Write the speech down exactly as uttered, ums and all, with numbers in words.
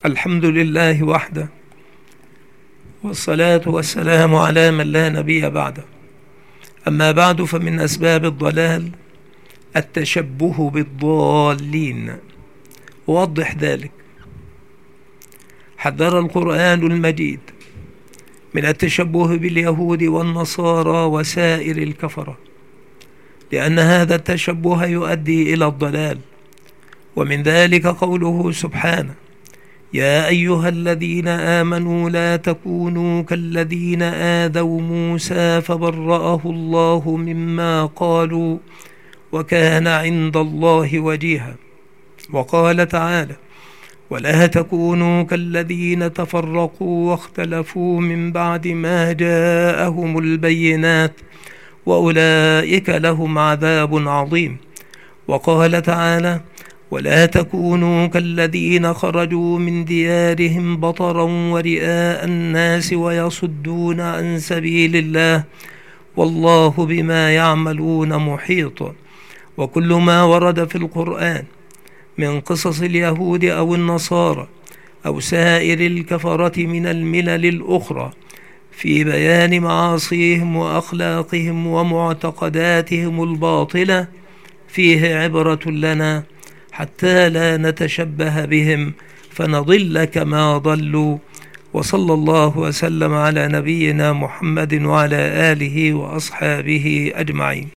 الحمد لله وحده، والصلاة والسلام على من لا نبي بعده. أما بعد، فمن أسباب الضلال التشبه بالضالين. أوضح ذلك. حذر القرآن المجيد من التشبه باليهود والنصارى وسائر الكفرة، لأن هذا التشبه يؤدي إلى الضلال. ومن ذلك قوله سبحانه: يا أيها الذين آمنوا لا تكونوا كالذين آذوا موسى فبرأه الله مما قالوا وكان عند الله وجيها. وقال تعالى: ولا تكونوا كالذين تفرقوا واختلفوا من بعد ما جاءهم البينات وأولئك لهم عذاب عظيم. وقال تعالى: ولا تكونوا كالذين خرجوا من ديارهم بطرا ورئاء الناس ويصدون عن سبيل الله والله بما يعملون محيط. وكل ما ورد في القرآن من قصص اليهود أو النصارى أو سائر الكفرة من الملل الأخرى في بيان معاصيهم وأخلاقهم ومعتقداتهم الباطلة فيه عبرة لنا، حتى لا نتشبه بهم فنضل كما ضلوا. وصلى الله وسلم على نبينا محمد وعلى آله وأصحابه أجمعين.